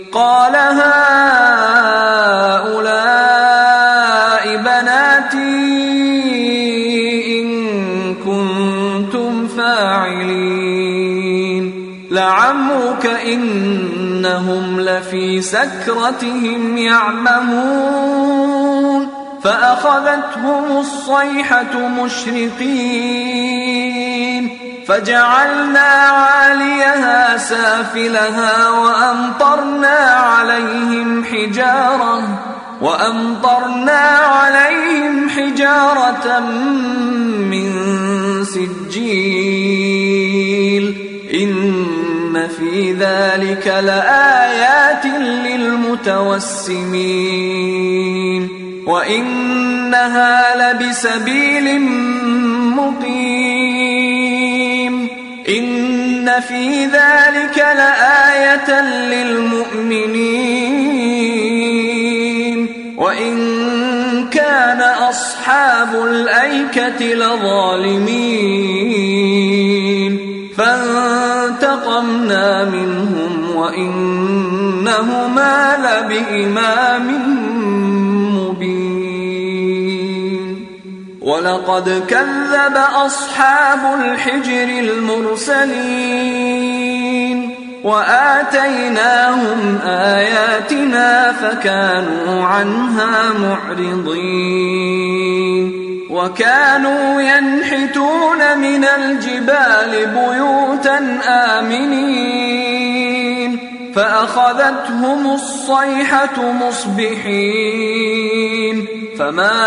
قال هؤلاء بناتي إن كنتم فاعلين لعمرك إنهم لفي سكرتهم يعمهون فأخذتهم الصيحة مشرقين فجعلنا عاليها سافلها وأمطرنا عليهم حجارة من سجيل إن في ذلك لآيات للمتوسمين وإنها لبسبيل مقيم إن في ذلك لآية للمؤمنين وإن كان أصحاب الأيكة لظالمين فانتقمنا منهم وإنهما لبإمام مبين ولقد كذب أصحاب الحجر المرسلين وآتيناهم آياتنا فكانوا عنها معرضين وكانوا ينحتون من الجبال بيوتا آمنين فأخذتهم الصيحة مصبحين فما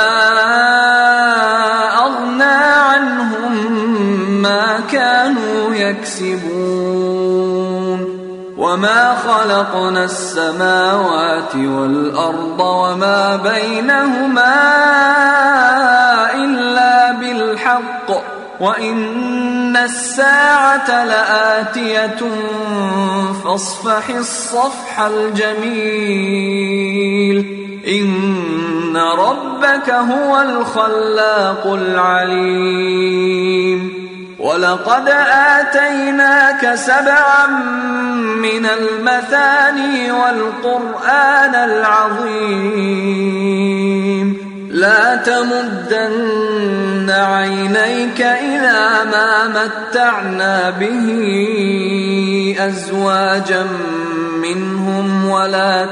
أغنى عنهم ما كانوا يكسبون وما خلقنا السماوات والأرض وما بينهما إلا بالحق وإن الساعة لآتية فاصفح الصفح الجميل إن ربك هو الخلاق العليم ولقد آتيناك 7 من المثاني والقرآن العظيم لا تمدن عينيك إلى ما متعنا به أزواجا منهم ولا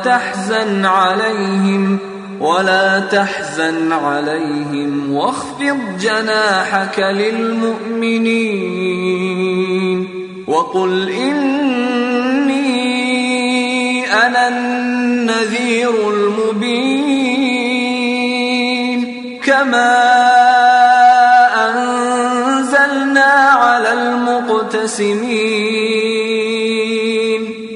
تحزن عليهم واخفض جناحك للمؤمنين وقل إني أنا النذير المبين كما أنزلنا على المقتسمين